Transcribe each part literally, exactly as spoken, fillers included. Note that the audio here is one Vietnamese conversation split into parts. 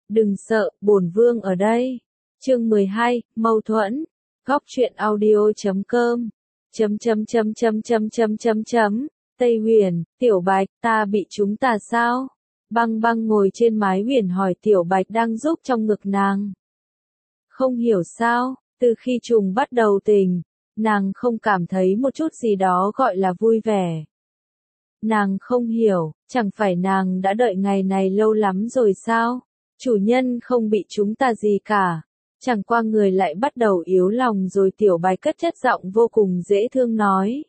Đừng sợ, bổn vương ở đây. Chương mười hai, mâu thuẫn. Góc truyện audio chấm com. Chấm chấm chấm chấm chấm chấm chấm chấm. Tây Huyền, Tiểu Bạch, ta bị chúng ta sao? Băng băng ngồi trên mái huyền hỏi Tiểu Bạch đang giúp trong ngực nàng. Không hiểu sao, từ khi trùng bắt đầu tình, nàng không cảm thấy một chút gì đó gọi là vui vẻ. Nàng không hiểu, chẳng phải nàng đã đợi ngày này lâu lắm rồi sao? Chủ nhân không bị chúng ta gì cả. Chẳng qua người lại bắt đầu yếu lòng rồi. Tiểu Bạch cất chất giọng vô cùng dễ thương nói.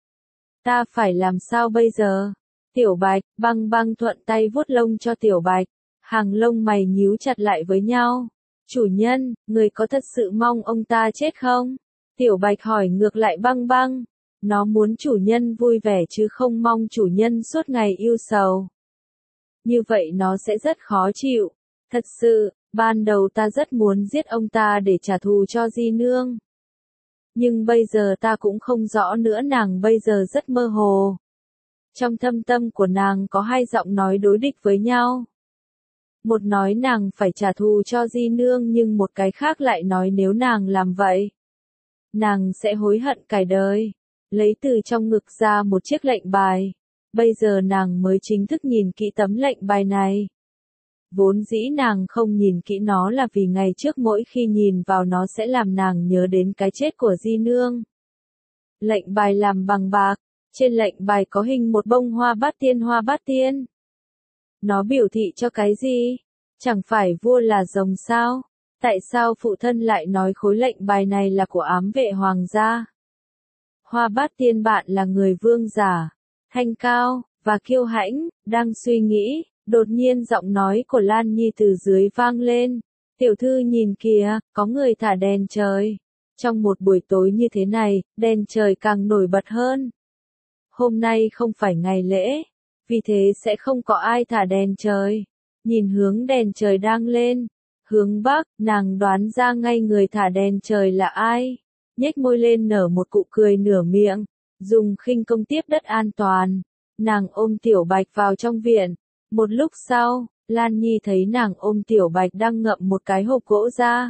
Ta phải làm sao bây giờ? Tiểu Bạch, băng băng thuận tay vuốt lông cho Tiểu Bạch. Hàng lông mày nhíu chặt lại với nhau. Chủ nhân, người có thật sự mong ông ta chết không? Tiểu Bạch hỏi ngược lại băng băng. Nó muốn chủ nhân vui vẻ chứ không mong chủ nhân suốt ngày yêu sầu. Như vậy nó sẽ rất khó chịu. Thật sự, ban đầu ta rất muốn giết ông ta để trả thù cho Di Nương. Nhưng bây giờ ta cũng không rõ nữa. Nàng bây giờ rất mơ hồ. Trong thâm tâm của nàng có hai giọng nói đối địch với nhau. Một nói nàng phải trả thù cho Di Nương, nhưng một cái khác lại nói nếu nàng làm vậy, nàng sẽ hối hận cải đời. Lấy từ trong ngực ra một chiếc lệnh bài. Bây giờ nàng mới chính thức nhìn kỹ tấm lệnh bài này. Vốn dĩ nàng không nhìn kỹ nó là vì ngày trước mỗi khi nhìn vào nó sẽ làm nàng nhớ đến cái chết của Di Nương. Lệnh bài làm bằng bạc, trên lệnh bài có hình một bông hoa bát tiên. Hoa bát tiên. Nó biểu thị cho cái gì? Chẳng phải vua là rồng sao? Tại sao phụ thân lại nói khối lệnh bài này là của ám vệ hoàng gia? Hoa bát tiên bạn là người vương giả, thanh cao, và kiêu hãnh, đang suy nghĩ, đột nhiên giọng nói của Lan Nhi từ dưới vang lên. Tiểu thư nhìn kìa, có người thả đèn trời. Trong một buổi tối như thế này, đèn trời càng nổi bật hơn. Hôm nay không phải ngày lễ, vì thế sẽ không có ai thả đèn trời. Nhìn hướng đèn trời đang lên, hướng bắc, nàng đoán ra ngay người thả đèn trời là ai. Nhếch môi lên nở một nụ cười nửa miệng, dùng khinh công tiếp đất an toàn. Nàng ôm Tiểu Bạch vào trong viện. Một lúc sau, Lan Nhi thấy nàng ôm Tiểu Bạch đang ngậm một cái hộp gỗ ra.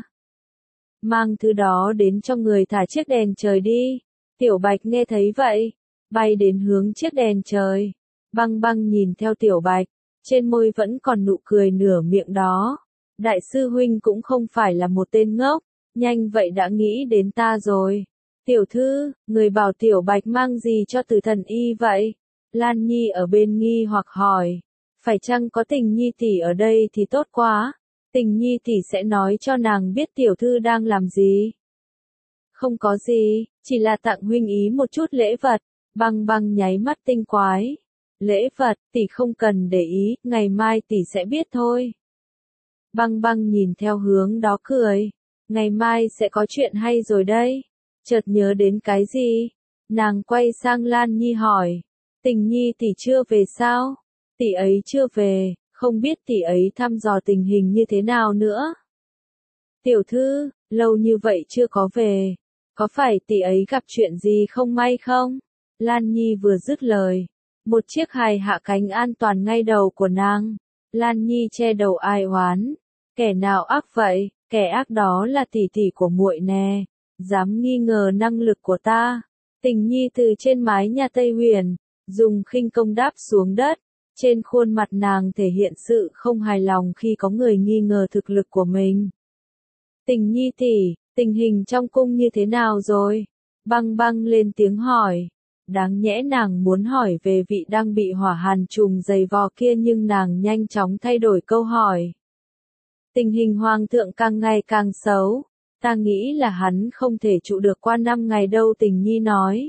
Mang thứ đó đến cho người thả chiếc đèn trời đi. Tiểu Bạch nghe thấy vậy, bay đến hướng chiếc đèn trời. Băng băng nhìn theo Tiểu Bạch, trên môi vẫn còn nụ cười nửa miệng đó. Đại sư huynh cũng không phải là một tên ngốc. Nhanh vậy đã nghĩ đến ta rồi. Tiểu thư, người bảo Tiểu Bạch mang gì cho Tử Thần Y vậy? Lan Nhi ở bên nghi hoặc hỏi. Phải chăng có Tình Nhi tỷ ở đây thì tốt quá. Tình Nhi tỷ sẽ nói cho nàng biết tiểu thư đang làm gì. Không có gì, chỉ là tặng huynh ý một chút lễ vật. Băng băng nháy mắt tinh quái. Lễ vật, tỷ không cần để ý, ngày mai tỷ sẽ biết thôi. Băng băng nhìn theo hướng đó cười. Ngày mai sẽ có chuyện hay rồi đây. Chợt nhớ đến cái gì? Nàng quay sang Lan Nhi hỏi. Tình Nhi tỷ chưa về sao? Tỷ ấy chưa về, không biết tỷ ấy thăm dò tình hình như thế nào nữa. Tiểu thư, lâu như vậy chưa có về. Có phải tỷ ấy gặp chuyện gì không may không? Lan Nhi vừa dứt lời. Một chiếc hài hạ cánh an toàn ngay đầu của nàng. Lan Nhi che đầu ai oán. Kẻ nào ác vậy? Kẻ ác đó là tỷ tỷ của muội nè, dám nghi ngờ năng lực của ta. Tình Nhi từ trên mái nhà Tây Huyền, dùng khinh công đáp xuống đất, trên khuôn mặt nàng thể hiện sự không hài lòng khi có người nghi ngờ thực lực của mình. Tình Nhi tỷ, tình hình trong cung như thế nào rồi? Băng băng lên tiếng hỏi. Đáng nhẽ nàng muốn hỏi về vị đang bị hỏa hàn trùng giày vò kia, nhưng nàng nhanh chóng thay đổi câu hỏi. Tình hình hoàng thượng càng ngày càng xấu, ta nghĩ là hắn không thể trụ được qua năm ngày đâu. Tình Nhi nói.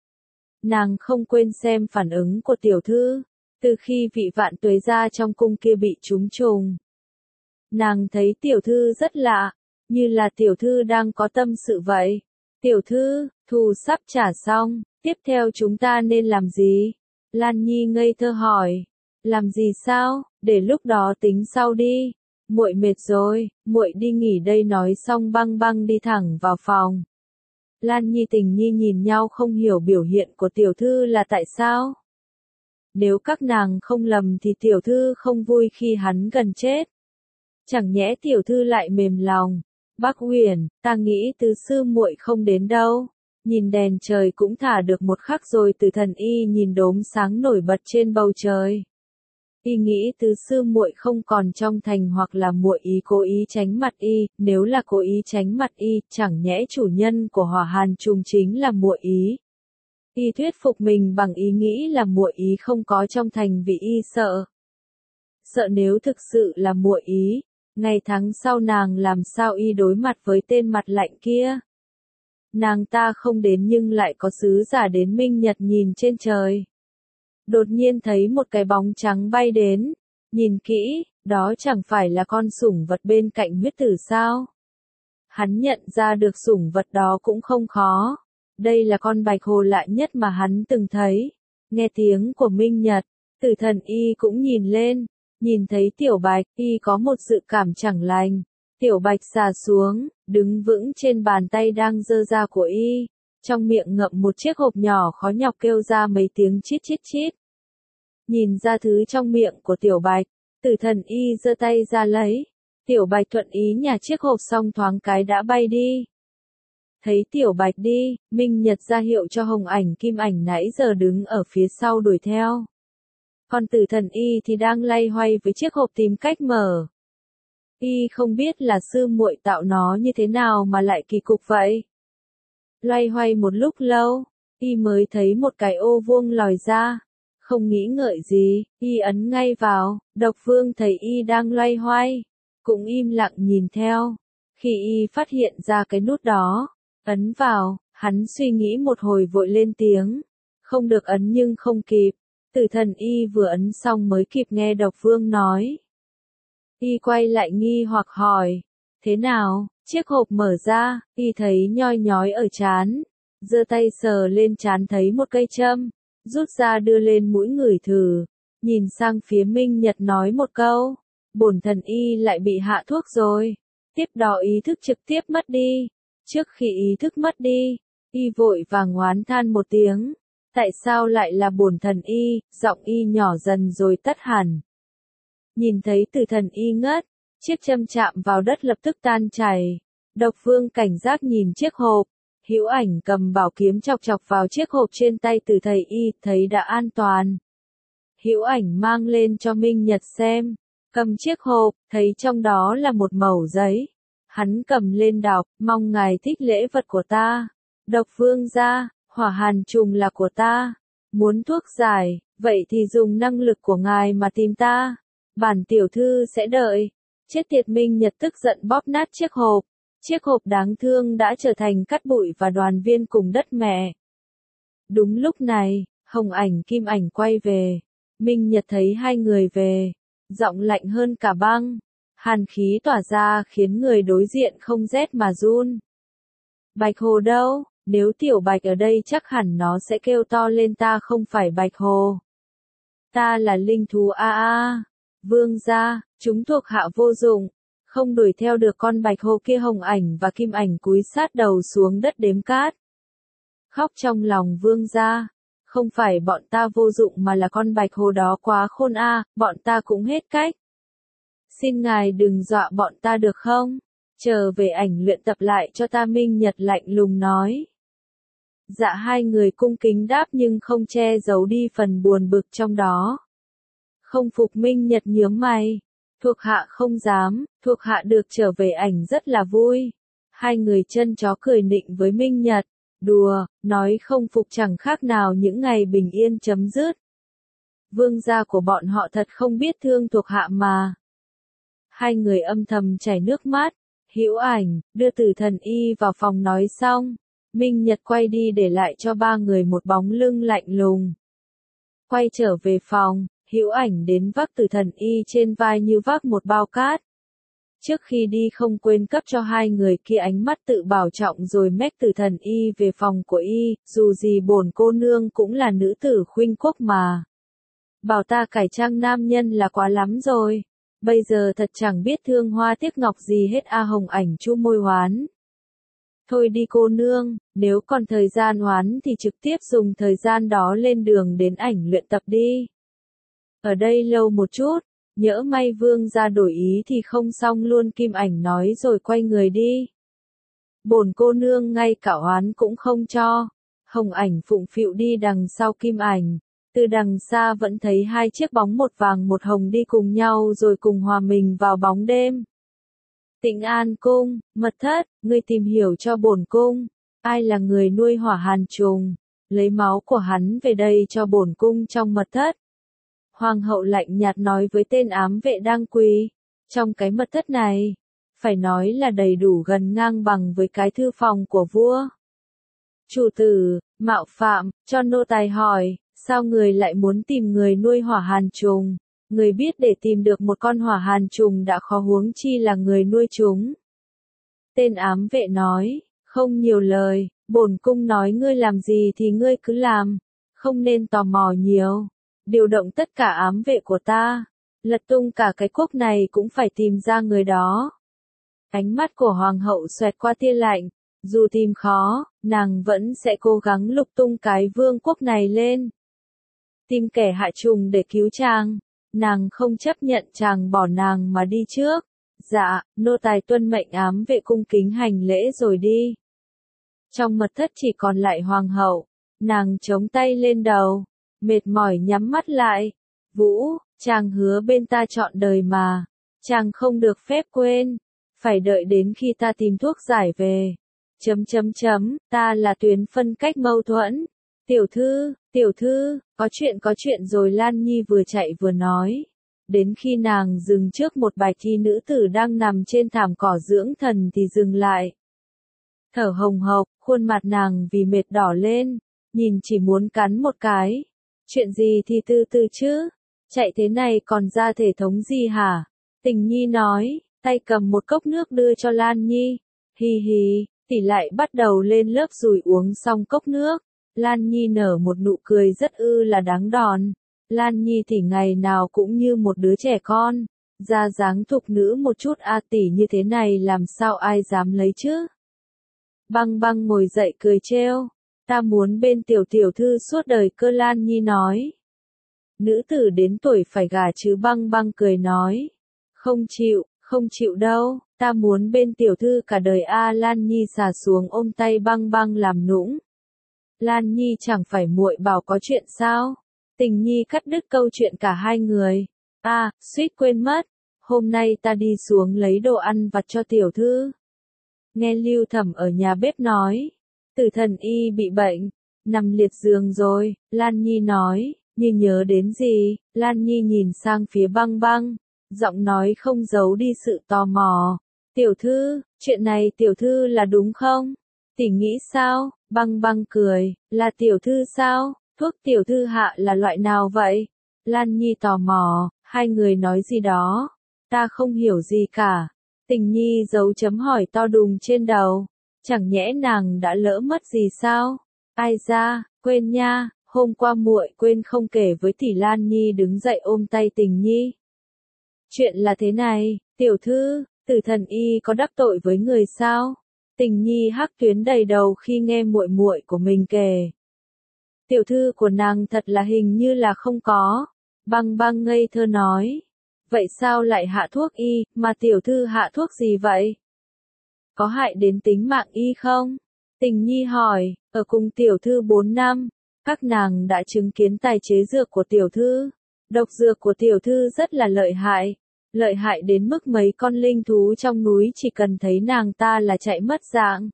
Nàng không quên xem phản ứng của tiểu thư, từ khi vị vạn tuế gia trong cung kia bị trúng trùng. Nàng thấy tiểu thư rất lạ, như là tiểu thư đang có tâm sự vậy. Tiểu thư, thù sắp trả xong, tiếp theo chúng ta nên làm gì? Lan Nhi ngây thơ hỏi. Làm gì sao, để lúc đó tính sau đi. Muội mệt rồi, muội đi nghỉ đây. Nói xong băng băng đi thẳng vào phòng. Lan Nhi Tình Nhi nhìn nhau không hiểu biểu hiện của tiểu thư là tại sao. Nếu các nàng không lầm thì tiểu thư không vui khi hắn gần chết. Chẳng nhẽ tiểu thư lại mềm lòng. Bác Huyền, ta nghĩ Tứ sư muội không đến đâu. Nhìn đèn trời cũng thả được một khắc rồi. Từ Thần Y nhìn đốm sáng nổi bật trên bầu trời. Y nghĩ Tứ sư muội không còn trong thành, hoặc là muội ý cố ý tránh mặt y. Nếu là cố ý tránh mặt y, chẳng nhẽ chủ nhân của Hỏa Hàn Trùng chính là muội ý. Y thuyết phục mình bằng ý nghĩ là muội ý không có trong thành vì y sợ. Sợ nếu thực sự là muội ý, ngày tháng sau nàng làm sao y đối mặt với tên mặt lạnh kia. Nàng ta không đến nhưng lại có sứ giả đến minh nhật nhìn trên trời. Đột nhiên thấy một cái bóng trắng bay đến, nhìn kỹ, đó chẳng phải là con sủng vật bên cạnh huyết tử sao? Hắn nhận ra được sủng vật đó cũng không khó. Đây là con bạch hồ lạ nhất mà hắn từng thấy. Nghe tiếng của minh nhật, Tử Thần Y cũng nhìn lên, nhìn thấy tiểu bạch, y có một dự cảm chẳng lành. Tiểu bạch xà xuống, đứng vững trên bàn tay đang giơ ra của y, trong miệng ngậm một chiếc hộp nhỏ khó nhọc kêu ra mấy tiếng chít chít chít. Nhìn ra thứ trong miệng của tiểu bạch, Tử Thần Y giơ tay ra lấy. Tiểu bạch thuận ý nhả chiếc hộp xong thoáng cái đã bay đi. Thấy tiểu bạch đi, minh nhật ra hiệu cho Hồng Ảnh Kim Ảnh nãy giờ đứng ở phía sau đuổi theo. Còn Tử Thần Y thì đang loay hoay với chiếc hộp tìm cách mở. Y không biết là sư muội tạo nó như thế nào mà lại kỳ cục vậy. Loay hoay một lúc lâu, y mới thấy một cái ô vuông lòi ra. Không nghĩ ngợi gì, y ấn ngay vào. Độc Vương thấy y đang loay hoay, cũng im lặng nhìn theo. Khi y phát hiện ra cái nút đó, ấn vào, hắn suy nghĩ một hồi vội lên tiếng. Không được ấn nhưng không kịp. Tử Thần Y vừa ấn xong mới kịp nghe Độc Vương nói. Y quay lại nghi hoặc hỏi. Thế nào? Chiếc hộp mở ra, y thấy nhoi nhói ở trán. Giơ tay sờ lên trán thấy một cây châm. Rút ra đưa lên mũi ngửi thử. Nhìn sang phía Minh Nhật nói một câu. Bổn thần y lại bị hạ thuốc rồi. Tiếp đó ý thức trực tiếp mất đi. Trước khi ý thức mất đi, y vội vàng oán than một tiếng. Tại sao lại là bổn thần y? Giọng y nhỏ dần rồi tắt hẳn. Nhìn thấy Tử Thần Y ngất, chiếc châm chạm vào đất lập tức tan chảy. Độc Vương cảnh giác nhìn chiếc hộp. Hữu Ảnh cầm bảo kiếm chọc chọc vào chiếc hộp trên tay Tử Thần Y, thấy đã an toàn. Hữu Ảnh mang lên cho Minh Nhật xem. Cầm chiếc hộp, thấy trong đó là một mẩu giấy. Hắn cầm lên đọc, mong ngài thích lễ vật của ta. Độc Vương ra, Hỏa Hàn Trùng là của ta. Muốn thuốc giải, vậy thì dùng năng lực của ngài mà tìm ta. Bản tiểu thư sẽ đợi. Chết tiệt. Minh Nhật tức giận bóp nát chiếc hộp. Chiếc hộp đáng thương đã trở thành cát bụi và đoàn viên cùng đất mẹ. Đúng lúc này, Hồng Ảnh Kim Ảnh quay về. Minh Nhật thấy hai người về. Giọng lạnh hơn cả băng. Hàn khí tỏa ra khiến người đối diện không rét mà run. Bạch Hồ đâu? Nếu tiểu Bạch ở đây chắc hẳn nó sẽ kêu to lên ta không phải Bạch Hồ. Ta là linh thú a a. Vương gia, chúng thuộc hạ vô dụng. Không đuổi theo được con Bạch Hồ kia. Hồng Ảnh và Kim Ảnh cúi sát đầu xuống đất đếm cát. Khóc trong lòng vương gia. Không phải bọn ta vô dụng mà là con Bạch Hồ đó quá khôn a, bọn ta cũng hết cách. Xin ngài đừng dọa bọn ta được không? Chờ về ảnh luyện tập lại cho ta. Minh Nhật lạnh lùng nói. Dạ. Hai người cung kính đáp nhưng không che giấu đi phần buồn bực trong đó. Không phục. Minh Nhật nhướng mày. Thuộc hạ không dám, thuộc hạ được trở về ảnh rất là vui. Hai người chân chó cười nịnh với Minh Nhật. Đùa, nói không phục chẳng khác nào những ngày bình yên chấm dứt. Vương gia của bọn họ thật không biết thương thuộc hạ mà. Hai người âm thầm chảy nước mắt. Hữu Ảnh đưa Tử Thần Y vào phòng nói xong. Minh Nhật quay đi để lại cho ba người một bóng lưng lạnh lùng. Quay trở về phòng, Hữu Ảnh đến vác Tử Thần Y trên vai như vác một bao cát. Trước khi đi không quên cấp cho hai người kia ánh mắt tự bảo trọng rồi mách Tử Thần Y về phòng của y, dù gì bổn cô nương cũng là nữ tử khuynh quốc mà. Bảo ta cải trang nam nhân là quá lắm rồi. Bây giờ thật chẳng biết thương hoa tiếc ngọc gì hết a. Hồng Ảnh chu môi hoán. Thôi đi cô nương, nếu còn thời gian hoán thì trực tiếp dùng thời gian đó lên đường đến ảnh luyện tập đi. Ở đây lâu một chút, nhỡ may vương gia đổi ý thì không xong luôn. Kim Ảnh nói rồi quay người đi. Bổn cô nương ngay cả oán cũng không cho. Hồng Ảnh phụng phịu đi đằng sau Kim Ảnh. Từ đằng xa vẫn thấy hai chiếc bóng một vàng một hồng đi cùng nhau rồi cùng hòa mình vào bóng đêm. Tịnh An cung, mật thất, ngươi tìm hiểu cho bổn cung, ai là người nuôi Hỏa Hàn trùng, lấy máu của hắn về đây cho bổn cung trong mật thất. Hoàng hậu lạnh nhạt nói với tên ám vệ đang quỳ, trong cái mật thất này, phải nói là đầy đủ gần ngang bằng với cái thư phòng của vua. Chủ tử, mạo phạm, cho nô tài hỏi, sao người lại muốn tìm người nuôi Hỏa Hàn trùng? Người biết để tìm được một con hỏa hàn trùng đã khó huống chi là người nuôi chúng. Tên ám vệ nói, không nhiều lời, bổn cung nói ngươi làm gì thì ngươi cứ làm, không nên tò mò nhiều. Điều động tất cả ám vệ của ta, lật tung cả cái quốc này cũng phải tìm ra người đó. Ánh mắt của hoàng hậu xoẹt qua tia lạnh, dù tìm khó, nàng vẫn sẽ cố gắng lục tung cái vương quốc này lên. Tìm kẻ hạ trùng để cứu chàng. Nàng không chấp nhận chàng bỏ nàng mà đi trước. Dạ, nô tài tuân mệnh. Ám vệ cung kính hành lễ rồi đi. Trong mật thất chỉ còn lại hoàng hậu. Nàng chống tay lên đầu, mệt mỏi nhắm mắt lại. Vũ, chàng hứa bên ta trọn đời mà. Chàng không được phép quên. Phải đợi đến khi ta tìm thuốc giải về. Chấm chấm chấm, ta là Tuyến phân cách mâu thuẫn. Tiểu thư, tiểu thư, có chuyện có chuyện rồi. Lan Nhi vừa chạy vừa nói. Đến khi nàng dừng trước một bạch y nữ tử đang nằm trên thảm cỏ dưỡng thần thì dừng lại. Thở hồng hộc, khuôn mặt nàng vì mệt đỏ lên, nhìn chỉ muốn cắn một cái. Chuyện gì thì từ từ chứ, chạy thế này còn ra thể thống gì hả? Tình Nhi nói, tay cầm một cốc nước đưa cho Lan Nhi. Hi hi, tỷ lại bắt đầu lên lớp rồi uống xong cốc nước. Lan Nhi nở một nụ cười rất ư là đáng đòn. Lan Nhi thì ngày nào cũng như một đứa trẻ con, ra dáng thục nữ một chút. A tỷ như thế này làm sao ai dám lấy chứ? Băng Băng ngồi dậy cười trêu, ta muốn bên tiểu tiểu thư suốt đời cơ. Lan Nhi nói. Nữ tử đến tuổi phải gả chứ? Băng Băng cười nói. Không chịu, không chịu đâu, ta muốn bên tiểu thư cả đời. A Lan Nhi xà xuống ôm tay Băng Băng làm nũng. Lan Nhi chẳng phải muội bảo có chuyện sao? Tình Nhi cắt đứt câu chuyện cả hai người. À, suýt quên mất, hôm nay ta đi xuống lấy đồ ăn vặt cho tiểu thư. Nghe Lưu Thẩm ở nhà bếp nói, Tử Thần y bị bệnh, nằm liệt giường rồi. Lan Nhi nói, như nhớ đến gì. Lan Nhi nhìn sang phía Băng Băng, giọng nói không giấu đi sự tò mò. Tiểu thư, chuyện này tiểu thư là đúng không? Tỷ nghĩ sao? Băng Băng cười, là tiểu thư sao? Thuốc tiểu thư hạ là loại nào vậy? Lan Nhi tò mò, hai người nói gì đó? Ta không hiểu gì cả. Tình Nhi giấu chấm hỏi to đùng trên đầu. Chẳng nhẽ nàng đã lỡ mất gì sao? Ai ra, quên nha, hôm qua muội quên không kể với tỷ. Lan Nhi đứng dậy ôm tay Tình Nhi. Chuyện là thế này, tiểu thư, Tử Thần y có đắc tội với người sao? Tình Nhi hắc tuyến đầy đầu khi nghe muội muội của mình kể. Tiểu thư của nàng thật là hình như là không có. Băng Băng ngây thơ nói. Vậy sao lại hạ thuốc y, mà tiểu thư hạ thuốc gì vậy? Có hại đến tính mạng y không? Tình Nhi hỏi, ở cùng tiểu thư bốn năm, các nàng đã chứng kiến tài chế dược của tiểu thư. Độc dược của tiểu thư rất là lợi hại. Lợi hại đến mức mấy con linh thú trong núi chỉ cần thấy nàng ta là chạy mất dạng.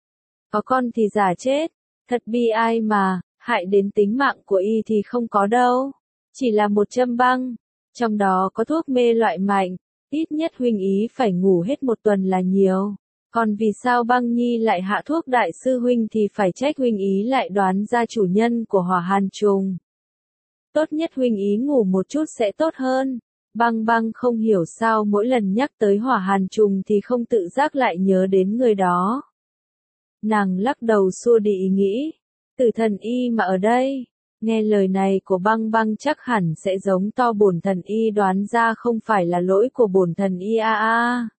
Có con thì giả chết. Thật bi ai mà, hại đến tính mạng của y thì không có đâu. Chỉ là một châm băng. Trong đó có thuốc mê loại mạnh. Ít nhất huynh ý phải ngủ hết một tuần là nhiều. Còn vì sao Băng Nhi lại hạ thuốc đại sư huynh thì phải trách huynh ý lại đoán ra chủ nhân của Hỏa Hàn trùng. Tốt nhất huynh ý ngủ một chút sẽ tốt hơn. Băng Băng không hiểu sao mỗi lần nhắc tới Hỏa Hàn trùng thì không tự giác lại nhớ đến người đó. Nàng lắc đầu xua đi ý nghĩ. Tử Thần y mà ở đây. Nghe lời này của Băng Băng chắc hẳn sẽ giống to bổn thần y đoán ra không phải là lỗi của bổn thần y. A a.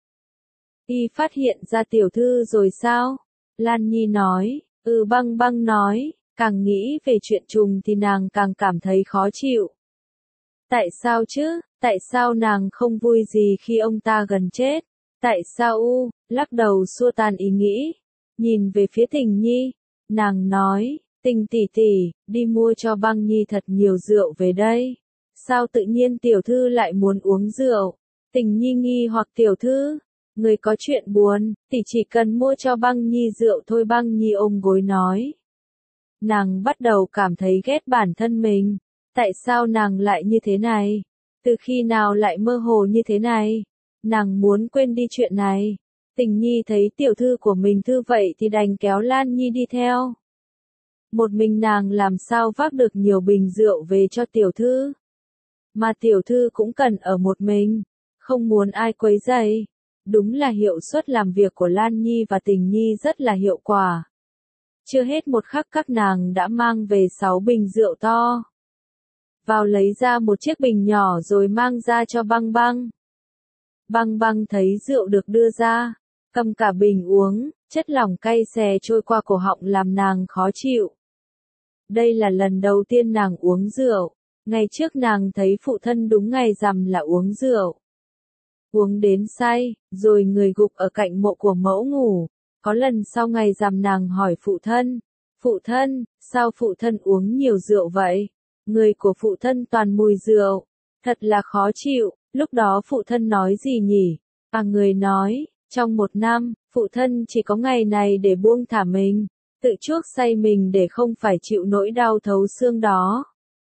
Y phát hiện ra tiểu thư rồi sao? Lan Nhi nói. Ừ. Băng Băng nói, càng nghĩ về chuyện trùng thì nàng càng cảm thấy khó chịu. Tại sao chứ? Tại sao nàng không vui gì khi ông ta gần chết? Tại sao u, lắc đầu xua tan ý nghĩ, nhìn về phía Tình Nhi, nàng nói, Tình tỷ tỷ, đi mua cho Băng Nhi thật nhiều rượu về đây. Sao tự nhiên tiểu thư lại muốn uống rượu? Tình Nhi nghi hoặc tiểu thư, người có chuyện buồn, tỷ chỉ cần mua cho Băng Nhi rượu thôi. Băng Nhi ôm gối nói. Nàng bắt đầu cảm thấy ghét bản thân mình, tại sao nàng lại như thế này? Từ khi nào lại mơ hồ như thế này? Nàng muốn quên đi chuyện này. Tình Nhi thấy tiểu thư của mình thư vậy thì đành kéo Lan Nhi đi theo. Một mình nàng làm sao vác được nhiều bình rượu về cho tiểu thư. Mà tiểu thư cũng cần ở một mình, không muốn ai quấy rầy. Đúng là hiệu suất làm việc của Lan Nhi và Tình Nhi rất là hiệu quả. Chưa hết một khắc các nàng đã mang về sáu bình rượu to. Vào lấy ra một chiếc bình nhỏ rồi mang ra cho Băng Băng. Băng Băng thấy rượu được đưa ra, cầm cả bình uống, chất lỏng cay xè trôi qua cổ họng làm nàng khó chịu. Đây là lần đầu tiên nàng uống rượu, ngày trước nàng thấy phụ thân đúng ngày rằm là uống rượu. Uống đến say, rồi người gục ở cạnh mộ của mẫu ngủ. Có lần sau ngày rằm nàng hỏi phụ thân, phụ thân, sao phụ thân uống nhiều rượu vậy? Người của phụ thân toàn mùi rượu, thật là khó chịu. Lúc đó phụ thân nói gì nhỉ? À, người nói, trong một năm, phụ thân chỉ có ngày này để buông thả mình, tự chuốc say mình để không phải chịu nỗi đau thấu xương đó.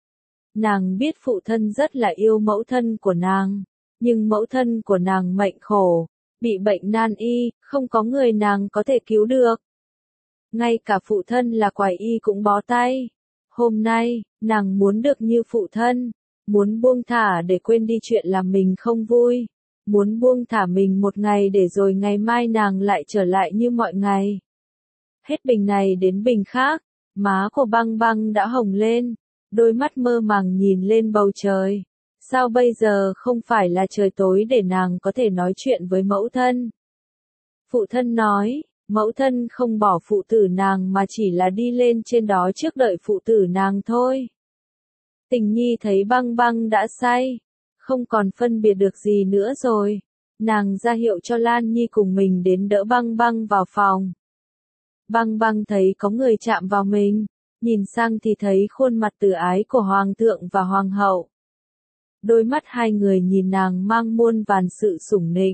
Nàng biết phụ thân rất là yêu mẫu thân của nàng, nhưng mẫu thân của nàng mệnh khổ, bị bệnh nan y, không có người nàng có thể cứu được. Ngay cả phụ thân là quải y cũng bó tay. Hôm nay, nàng muốn được như phụ thân, muốn buông thả để quên đi chuyện làm mình không vui, muốn buông thả mình một ngày để rồi ngày mai nàng lại trở lại như mọi ngày. Hết bình này đến bình khác, má của Băng Băng đã hồng lên, đôi mắt mơ màng nhìn lên bầu trời. Sao bây giờ không phải là trời tối để nàng có thể nói chuyện với mẫu thân? Phụ thân nói, mẫu thân không bỏ phụ tử nàng mà chỉ là đi lên trên đó trước đợi phụ tử nàng thôi. Tình Nhi thấy Băng Băng đã say, không còn phân biệt được gì nữa rồi. Nàng ra hiệu cho Lan Nhi cùng mình đến đỡ Băng Băng vào phòng. Băng Băng thấy có người chạm vào mình, nhìn sang thì thấy khuôn mặt từ ái của Hoàng thượng và Hoàng hậu. Đôi mắt hai người nhìn nàng mang muôn vàn sự sủng nịnh.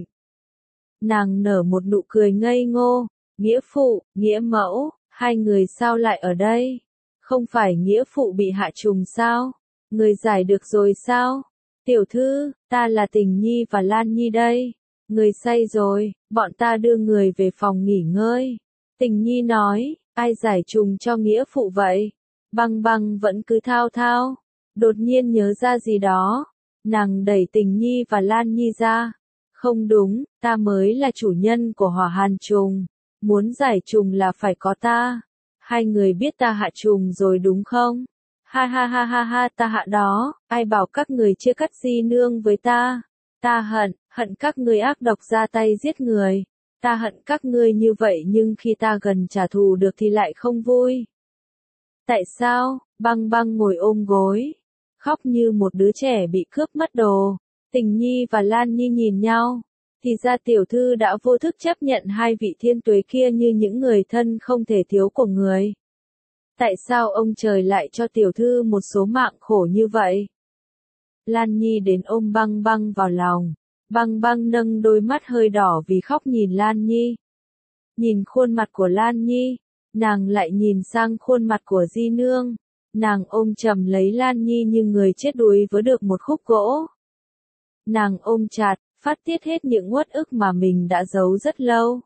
Nàng nở một nụ cười ngây ngô, nghĩa phụ, nghĩa mẫu, hai người sao lại ở đây? Không phải nghĩa phụ bị hạ trùng sao? Người giải được rồi sao? Tiểu thư, ta là Tình Nhi và Lan Nhi đây. Người say rồi, bọn ta đưa người về phòng nghỉ ngơi. Tình Nhi nói, ai giải trùng cho nghĩa phụ vậy? Băng Băng vẫn cứ thao thao, đột nhiên nhớ ra gì đó. Nàng đẩy Tình Nhi và Lan Nhi ra. Không đúng, ta mới là chủ nhân của hỏa hàn trùng. Muốn giải trùng là phải có ta. Hai người biết ta hạ trùng rồi đúng không? Ha ha ha ha ha, ta hạ đó, ai bảo các người chia cắt di nương với ta? Ta hận, hận các ngươi ác độc ra tay giết người. Ta hận các ngươi như vậy nhưng khi ta gần trả thù được thì lại không vui. Tại sao? Băng Băng ngồi ôm gối, khóc như một đứa trẻ bị cướp mất đồ. Tình Nhi và Lan Nhi nhìn nhau, thì ra tiểu thư đã vô thức chấp nhận hai vị thiên tuế kia như những người thân không thể thiếu của người. Tại sao ông trời lại cho tiểu thư một số mạng khổ như vậy? Lan Nhi đến ôm Băng Băng vào lòng. Băng Băng nâng đôi mắt hơi đỏ vì khóc nhìn Lan Nhi. Nhìn khuôn mặt của Lan Nhi, nàng lại nhìn sang khuôn mặt của Di Nương. Nàng ôm chầm lấy Lan Nhi như người chết đuối với được một khúc gỗ. Nàng ôm chặt, phát tiết hết những uất ức mà mình đã giấu rất lâu.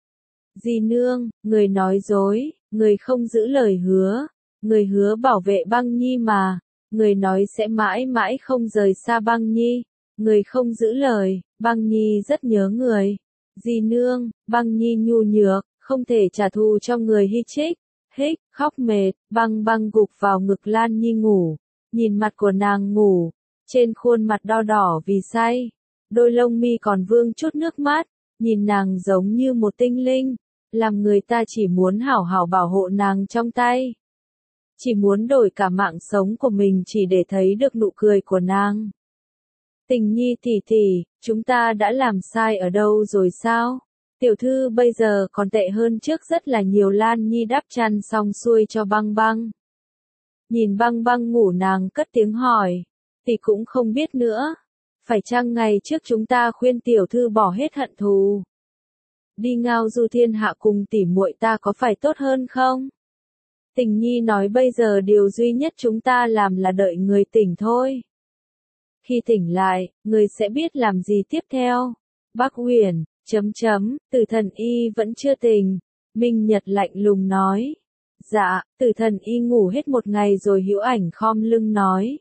Di Nương, người nói dối, người không giữ lời hứa, người hứa bảo vệ Băng Nhi mà, người nói sẽ mãi mãi không rời xa Băng Nhi, người không giữ lời, Băng Nhi rất nhớ người. Di Nương, Băng Nhi nhu nhược, không thể trả thù cho người hi trích, hích, khóc mệt, Băng Băng gục vào ngực Lan Nhi ngủ, nhìn mặt của nàng ngủ, trên khuôn mặt đo đỏ vì say, đôi lông mi còn vương chút nước mắt, nhìn nàng giống như một tinh linh, làm người ta chỉ muốn hảo hảo bảo hộ nàng trong tay. Chỉ muốn đổi cả mạng sống của mình chỉ để thấy được nụ cười của nàng. Tình Nhi tỷ tỷ, chúng ta đã làm sai ở đâu rồi sao? Tiểu thư bây giờ còn tệ hơn trước rất là nhiều. Lan Nhi đắp chăn xong xuôi cho Băng Băng. Nhìn Băng Băng ngủ nàng cất tiếng hỏi, tỷ cũng không biết nữa. Phải chăng ngày trước chúng ta khuyên tiểu thư bỏ hết hận thù, đi ngao du thiên hạ cùng tỷ muội ta có phải tốt hơn không? Tình Nhi nói bây giờ điều duy nhất chúng ta làm là đợi người tỉnh thôi. Khi tỉnh lại, người sẽ biết làm gì tiếp theo. Bắc Huyền, chấm chấm, Tử Thần Y vẫn chưa tỉnh. Minh Nhật lạnh lùng nói. Dạ, Tử Thần Y ngủ hết một ngày rồi. Hữu Ảnh khom lưng nói.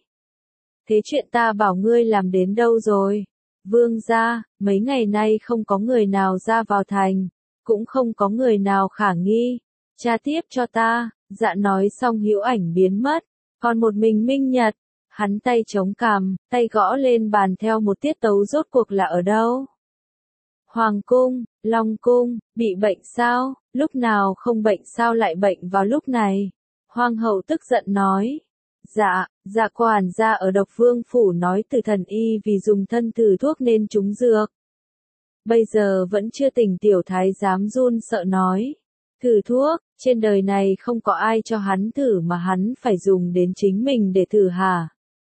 Thế chuyện ta bảo ngươi làm đến đâu rồi? Vương gia, mấy ngày nay không có người nào ra vào thành, cũng không có người nào khả nghi. Tra tiếp cho ta. Dạ nói xong Hữu Ảnh biến mất, còn một mình Minh Nhật. Hắn tay chống cằm, tay gõ lên bàn theo một tiết tấu. Rốt cuộc là ở đâu? Hoàng cung, Long cung, bị bệnh sao? Lúc nào không bệnh sao lại bệnh vào lúc này? Hoàng hậu tức giận nói. Dạ, dạ quản gia ở Độc Vương phủ nói Tử Thần Y vì dùng thân thử thuốc nên trúng dược. Bây giờ vẫn chưa tỉnh. Tiểu thái giám run sợ nói. Thử thuốc, trên đời này không có ai cho hắn thử mà hắn phải dùng đến chính mình để thử hả?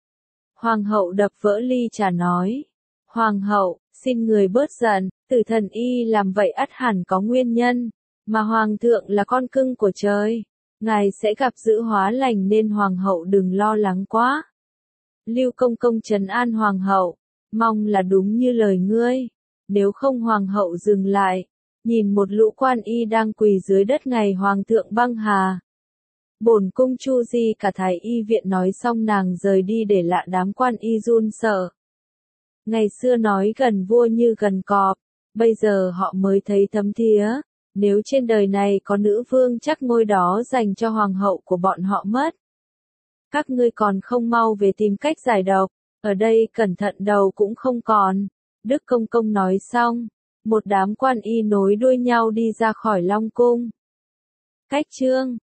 Hoàng hậu đập vỡ ly trà nói. Hoàng hậu, xin người bớt giận, Tử Thần Y làm vậy ắt hẳn có nguyên nhân, mà Hoàng thượng là con cưng của trời. Ngài sẽ gặp dữ hóa lành nên Hoàng hậu đừng lo lắng quá. Lưu công công trấn an Hoàng hậu, mong là đúng như lời ngươi. Nếu không Hoàng hậu dừng lại, nhìn một lũ quan y đang quỳ dưới đất ngày Hoàng thượng băng hà. Bổn cung chu di cả thái y viện nói xong nàng rời đi để lại đám quan y run sợ. Ngày xưa nói gần vua như gần cọp, bây giờ họ mới thấy thấm thía. Nếu trên đời này có nữ vương chắc ngôi đó dành cho hoàng hậu của bọn họ mất. Các ngươi còn không mau về tìm cách giải độc, ở đây cẩn thận đầu cũng không còn. Đức công công nói xong, một đám quan y nối đuôi nhau đi ra khỏi Long cung. Cách chương